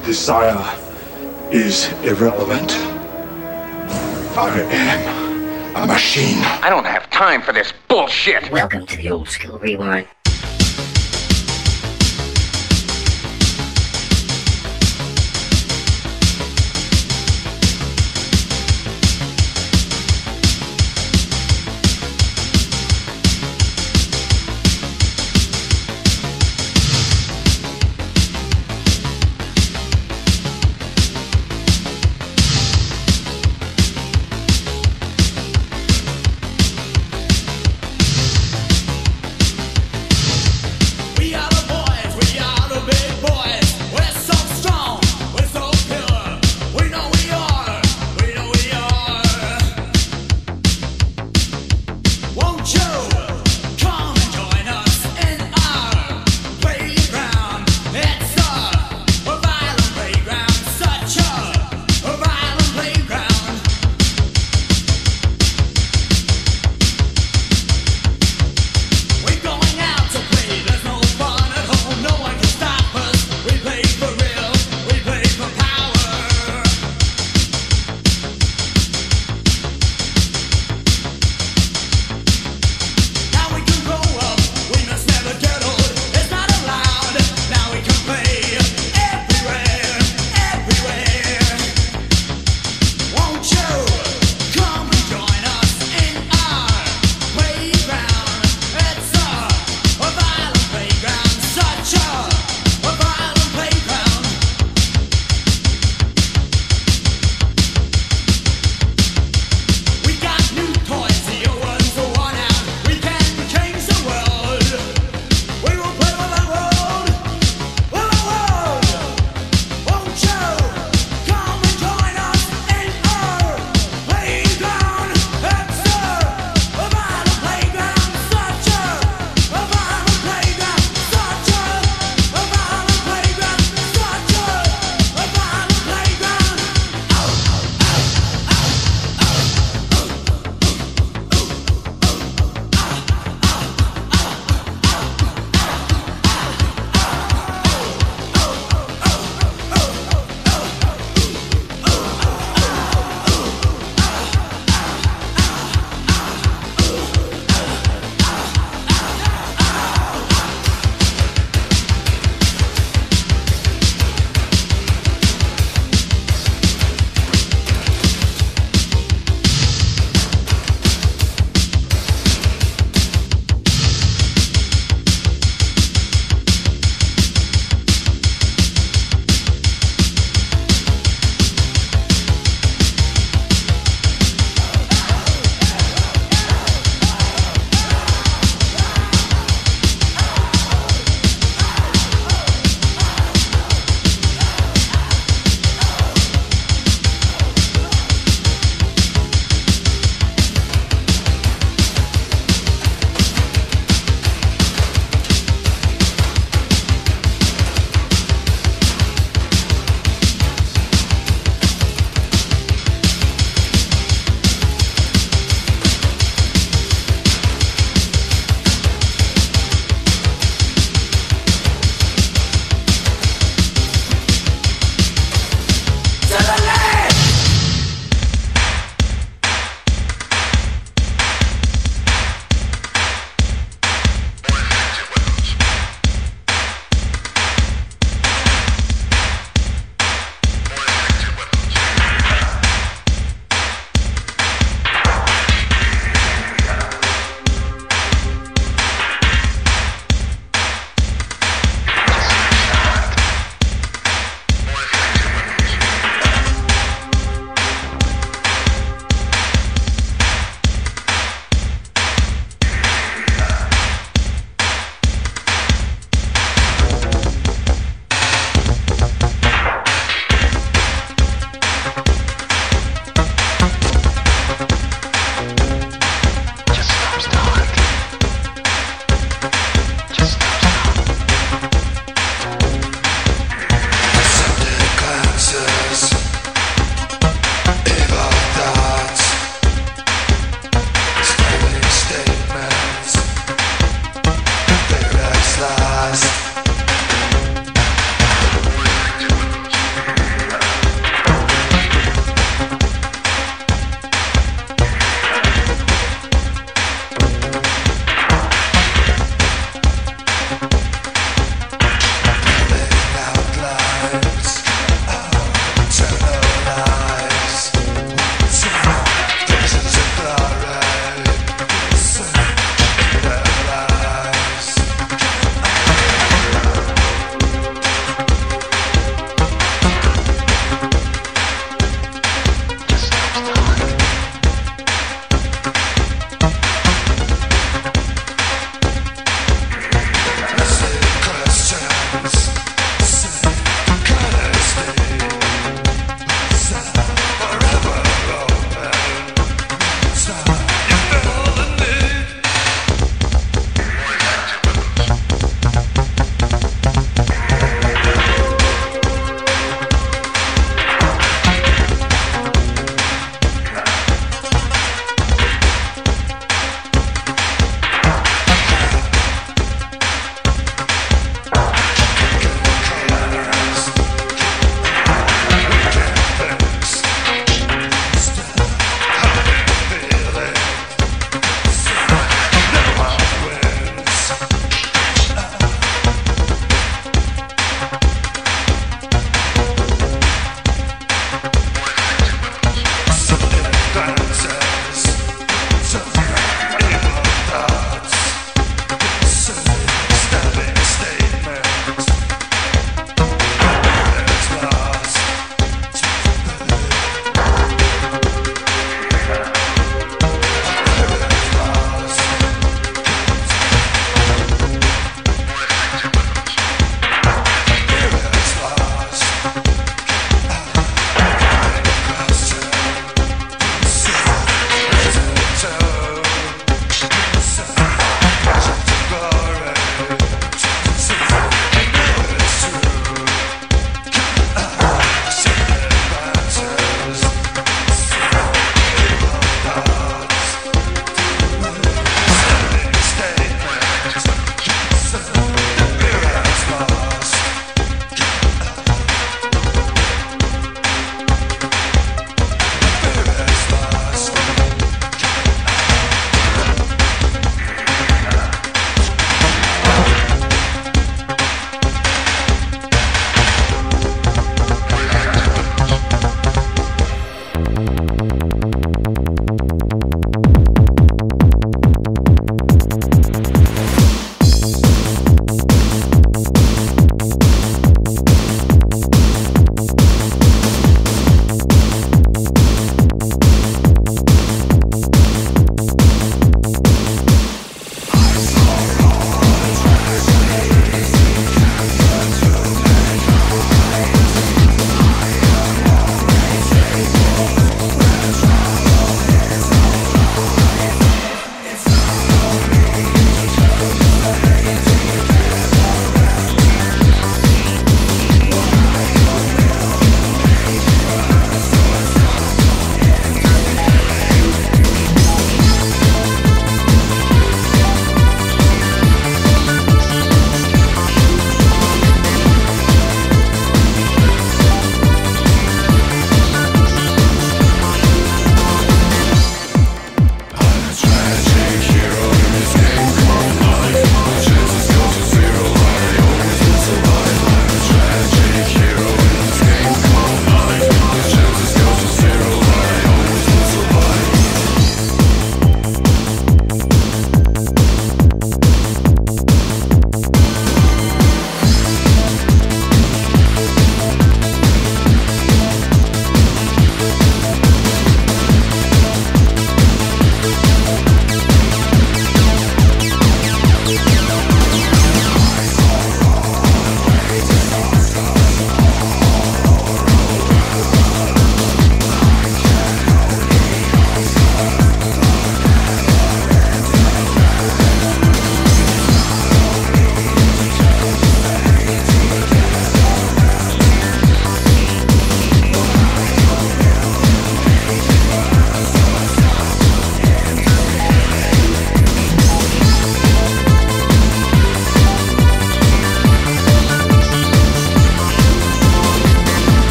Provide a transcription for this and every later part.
Desire is irrelevant. I am a machine. I don't have time for this bullshit. Welcome to the Old School Rewind.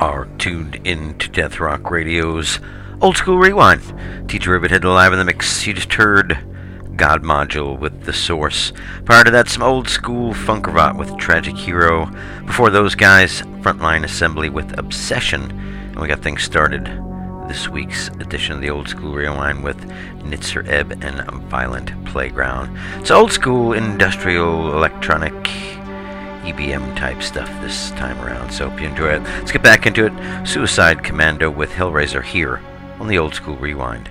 are tuned in to Death Rock Radio's Old School Rewind. DJ Rivethead live in the mix. You just heard God Module with The Source. Prior to that, some old school Funkervat with Tragic Hero. Before those guys, Frontline Assembly with Obsession. And we got things started this week's edition of the Old School Rewind with Nitzer Ebb and Violent Playground. It's old school industrial electronic EBM type stuff this time around, so hope you enjoy it. Let's get back into it. Suicide Commando with Hellraiser here on the Old School Rewind.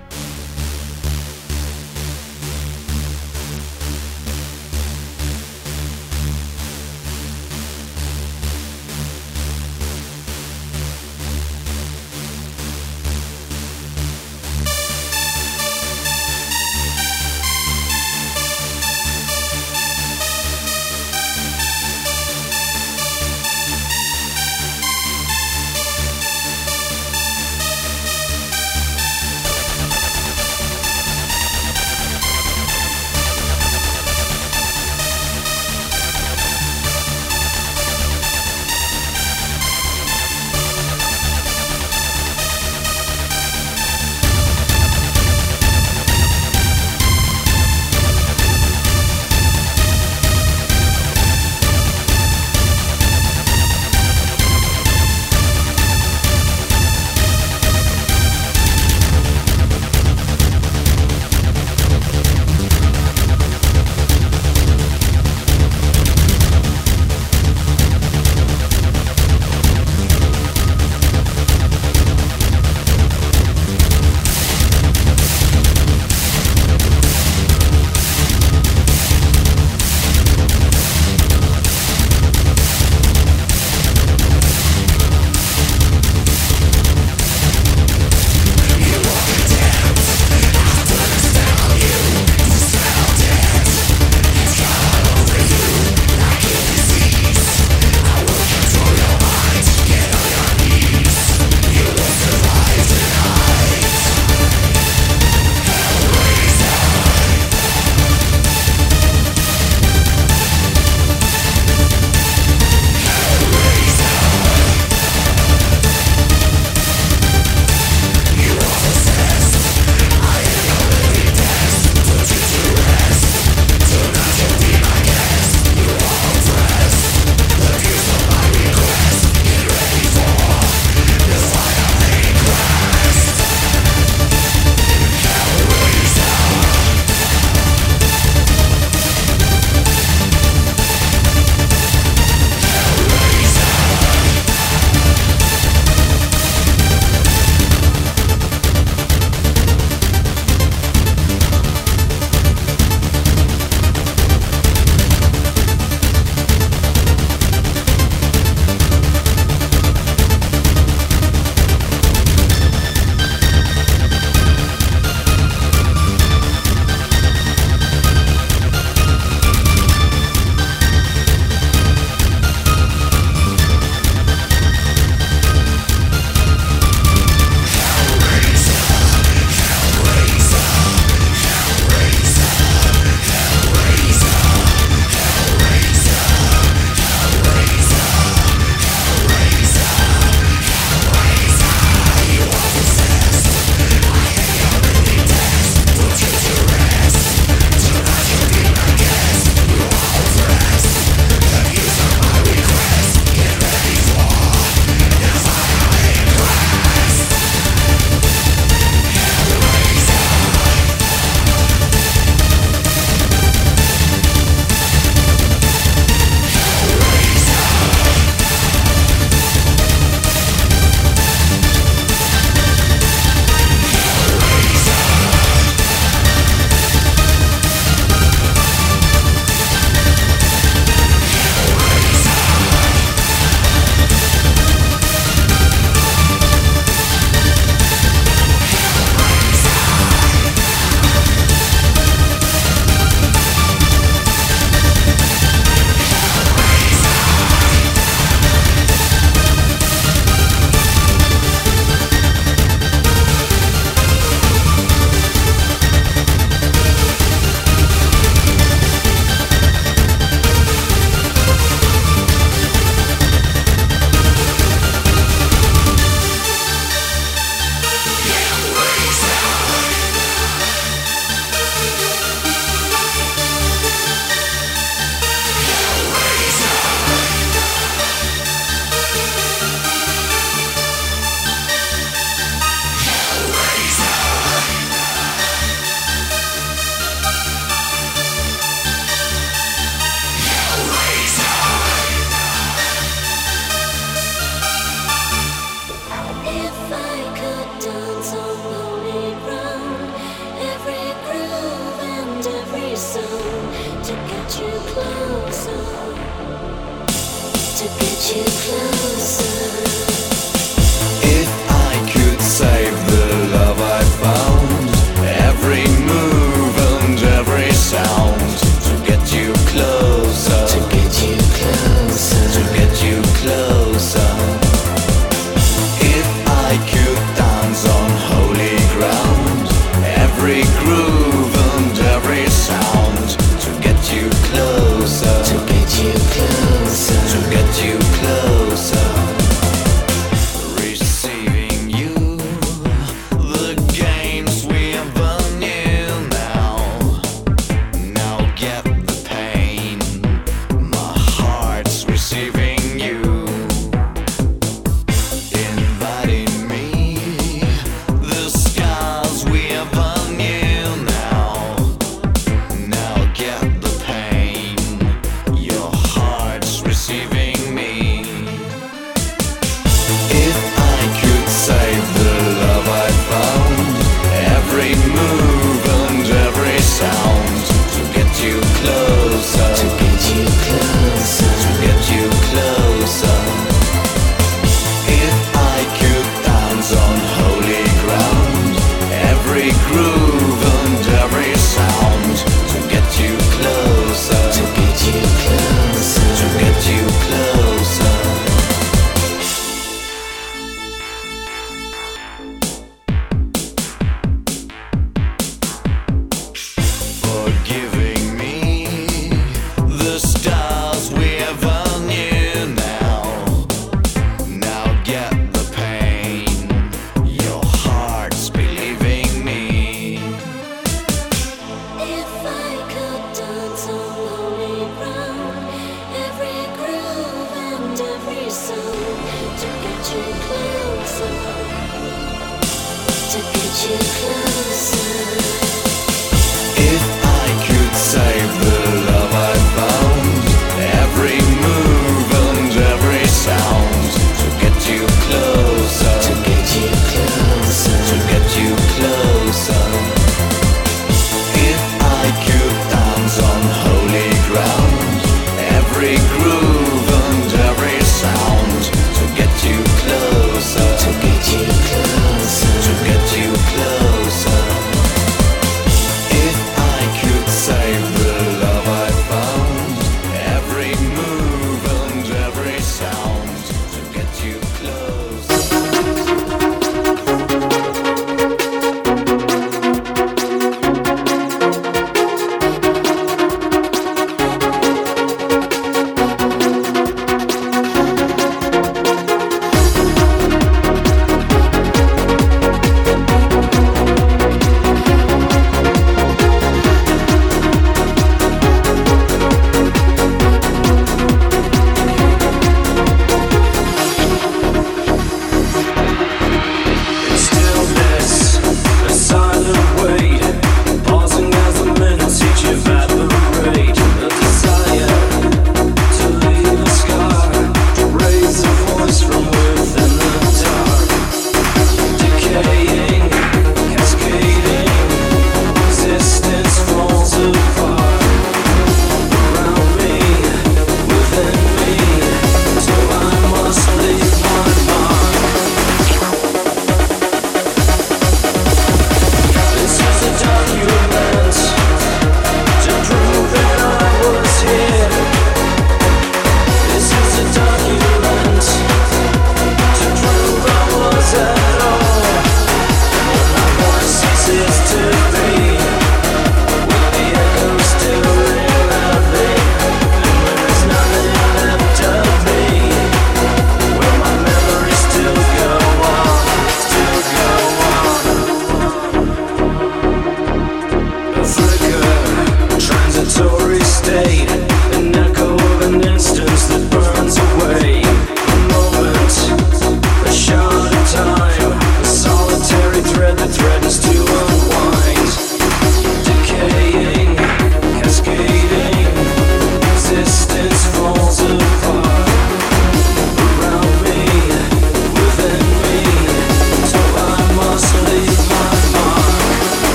If I could save the love I found, every move and every sound, to get you closer, to get you closer, to get you closer. If I could dance on holy ground, every groove and every sound, to get you closer, to get you closer, to get you closer.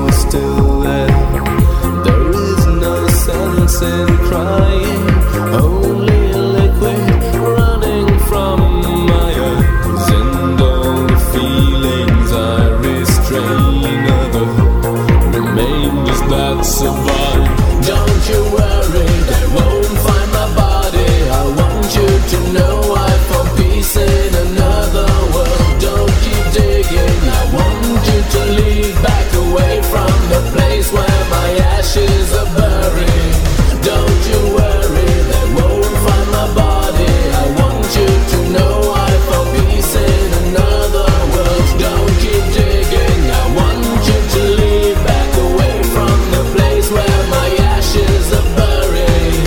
still there. There is no sense in crying, only liquid running from my eyes, and all the feelings I restrain are the remainders that survive. Don't you worry, they won't find my body. I want you to know I found peace in another world. Don't keep digging, I want you to leave back away from the place where my ashes are buried. Don't you worry, they won't find my body. I want you to know I found peace in another world. Don't keep digging, I want you to leave back away from the place where my ashes are buried.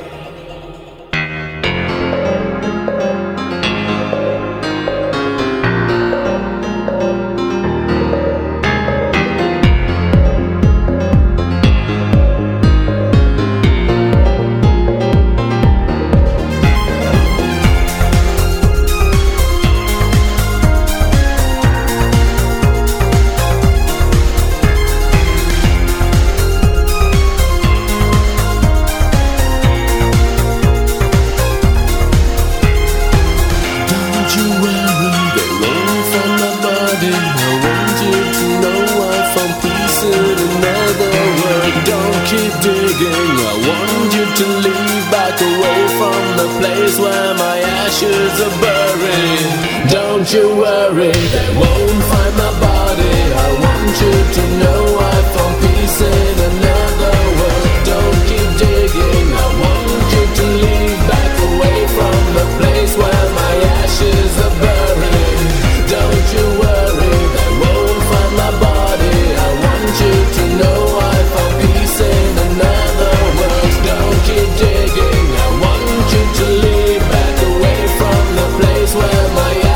Don't you worry, they won't find my body. I want you to know I found peace in another world. Don't keep digging, I want you to leave back away from the place where my ashes are buried. Don't you worry, they won't find my body. I want you to know I found peace in another world. Don't keep digging, I want you to leave back away from the place where my ashes are buried. Don't you worry, they won't find my body. I want you to know I found peace in another world. Don't keep digging, I want you to leave back away from the place where my ashes are buried.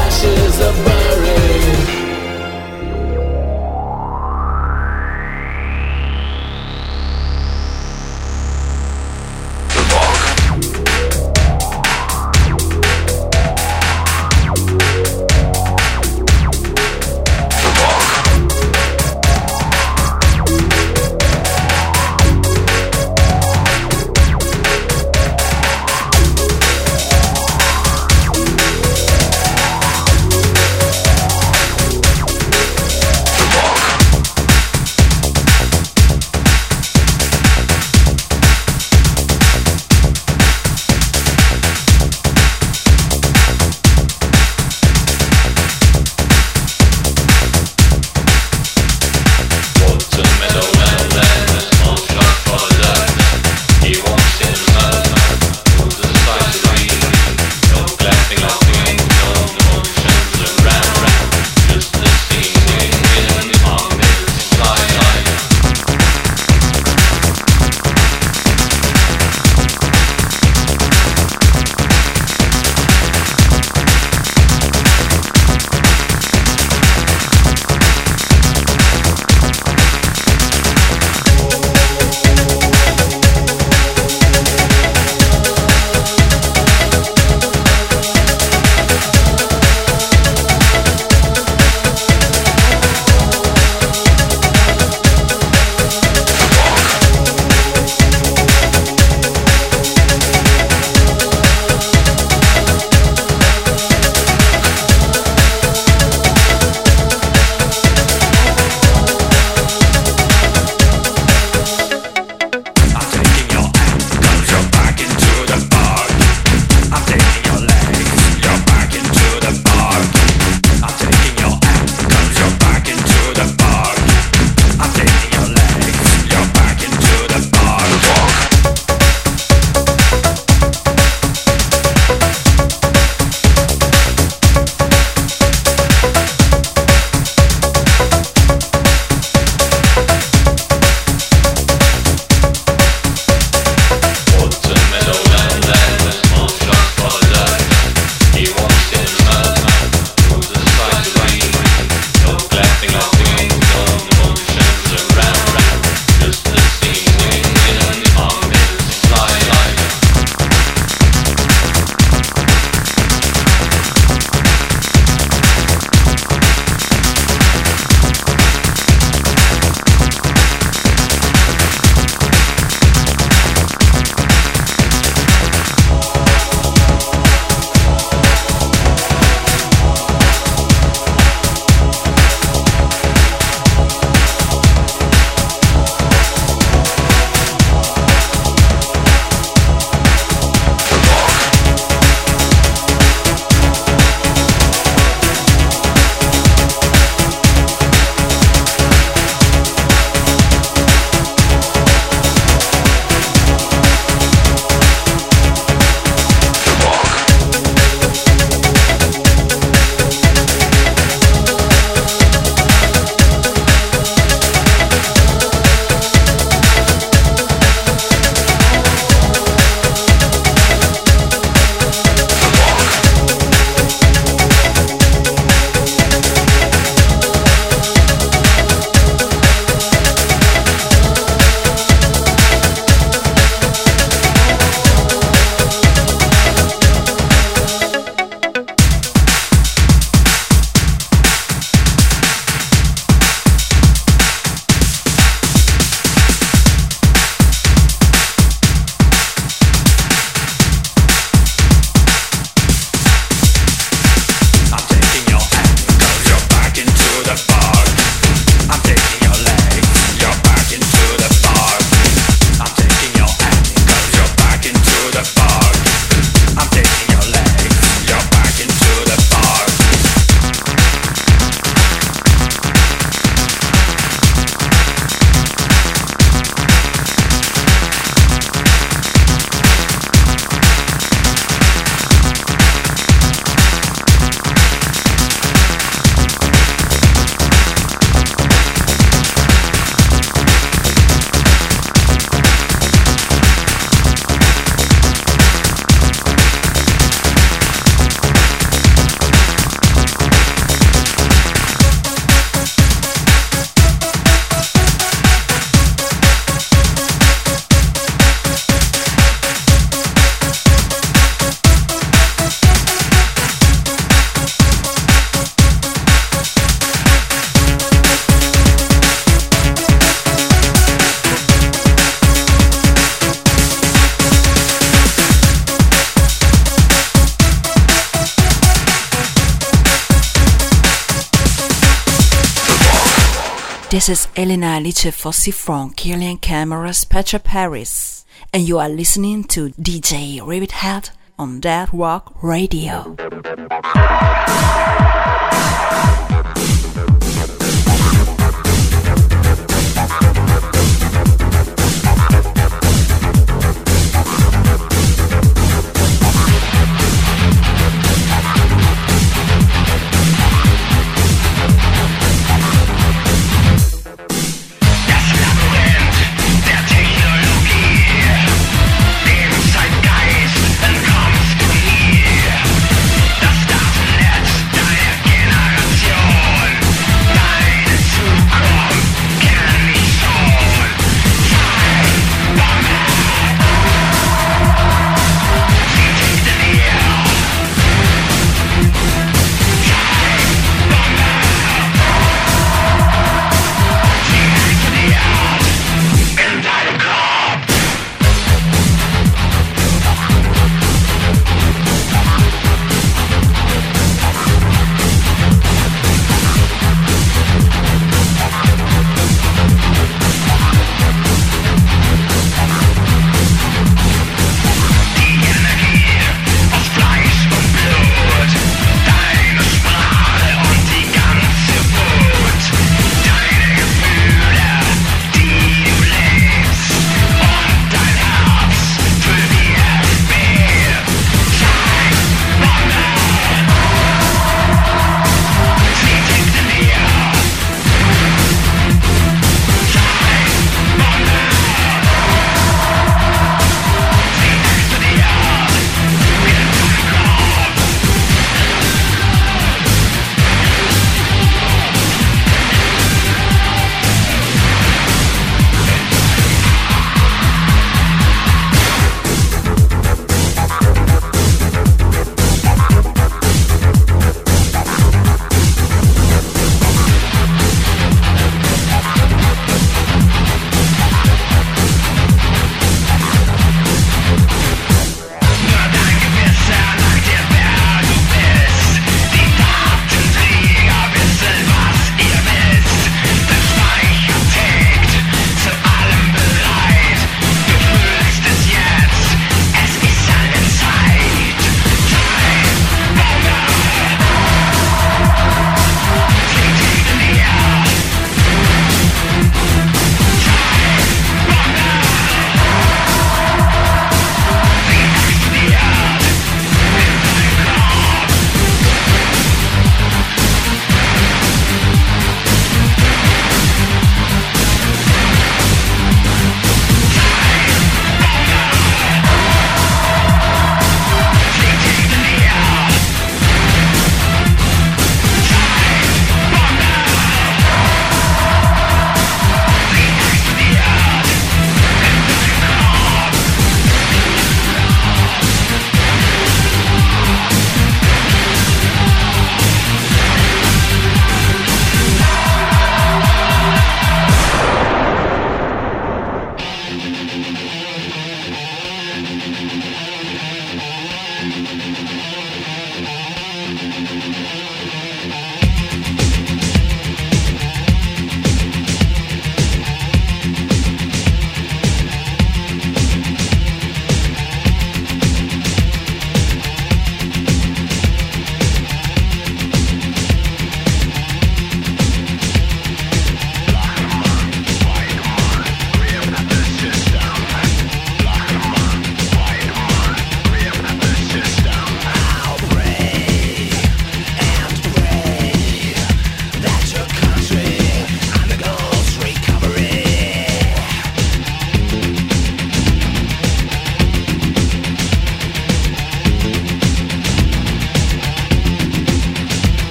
This is Elena Alice Fossi from Killian Cameras Petra Paris, and you are listening to DJ Rivithead on Death Rock Radio. Das Datenetz deiner Generation.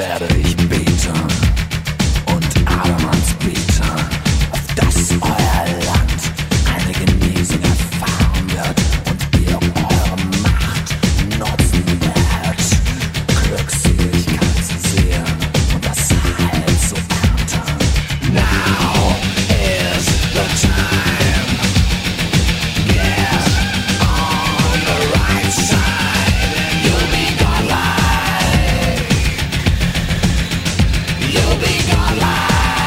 werde ich beten und Adamans beten, auf dass euer Land eine Genesung erfahren wird und ihr eure Macht nutzen werdet, Glückseligkeit zu sehen und das Heil zu ernten. Now is the time. Get on the right side and you'll be godlike. You'll be godlike.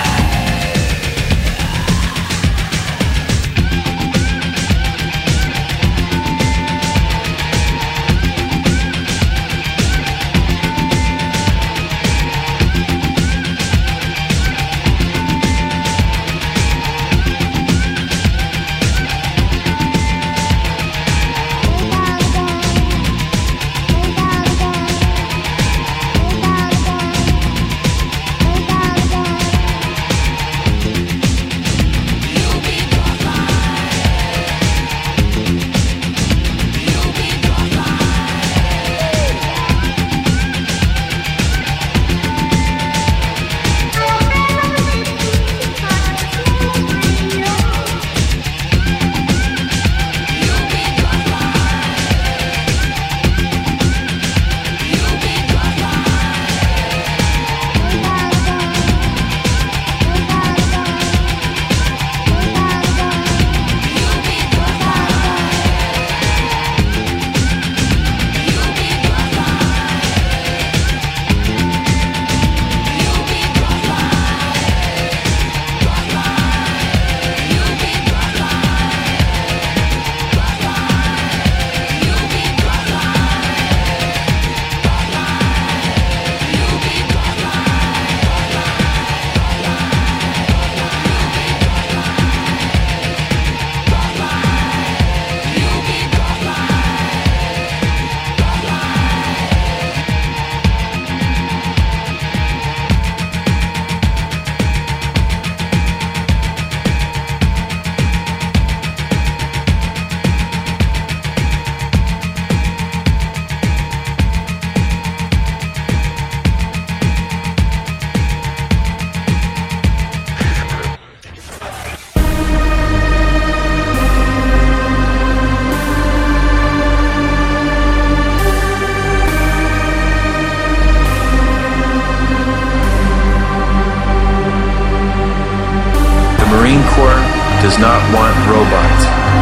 Does not want robots.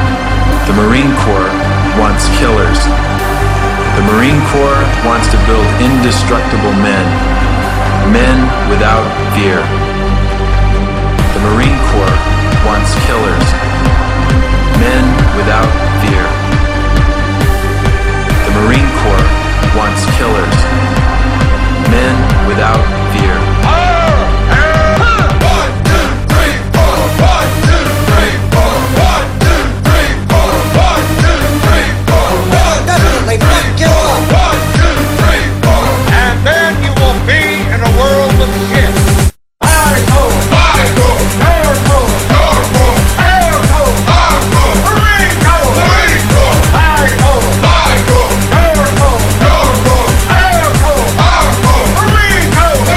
The Marine Corps wants killers. The Marine Corps wants to build indestructible men. Men without fear. The Marine Corps wants killers. Men without fear. The Marine Corps wants killers. Men without fear. And then you will be in a world of shit. Marine Corps!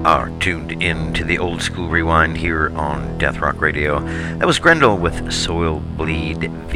are tuned in to the Old School Rewind here on Death Rock Radio. That was Grendel with Soil Bleed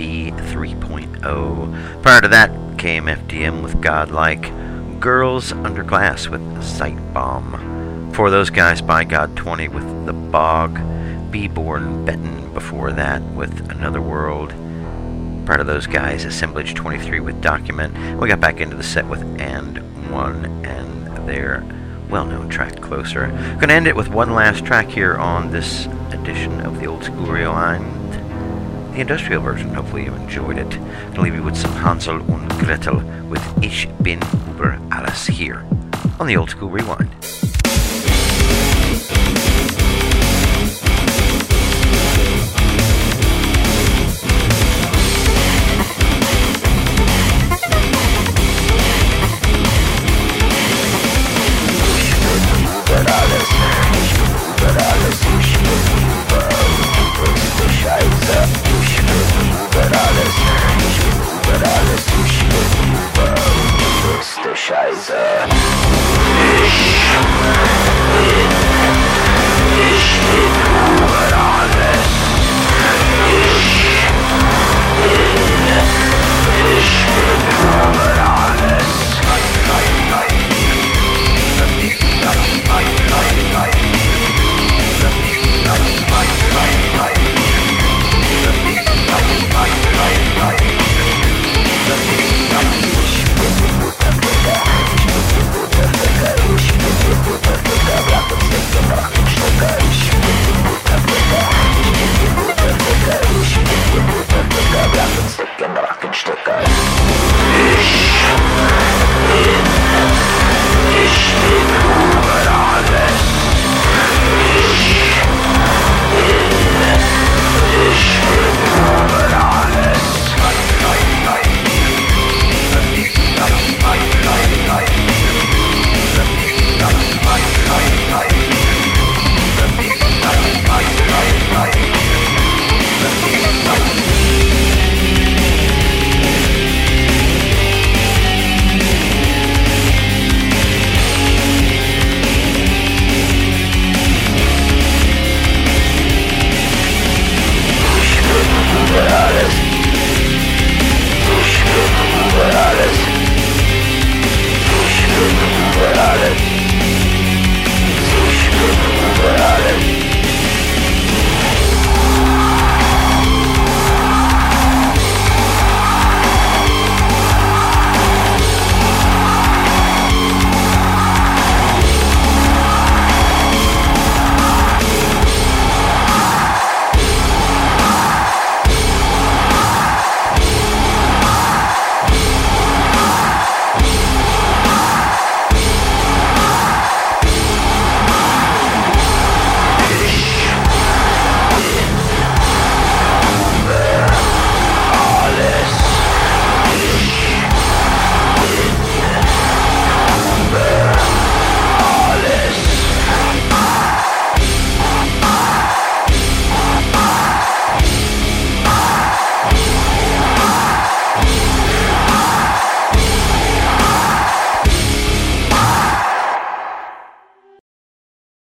V3.0. Prior to that came FDM with Godlike, Girls Under Glass with Sight Bomb. For those guys, By God 20 with The Bog, Be-Born Benton before that with Another World. Prior to those guys, Assemblage 23 with Document. We got back into the set with And One and their well-known track, Closer. Gonna end it with one last track here on this edition of the Old School Rewind, the industrial version. Hopefully you enjoyed it. Gonna leave you with some Hansel und Gretel with Ich bin über alles here on the Old School Rewind.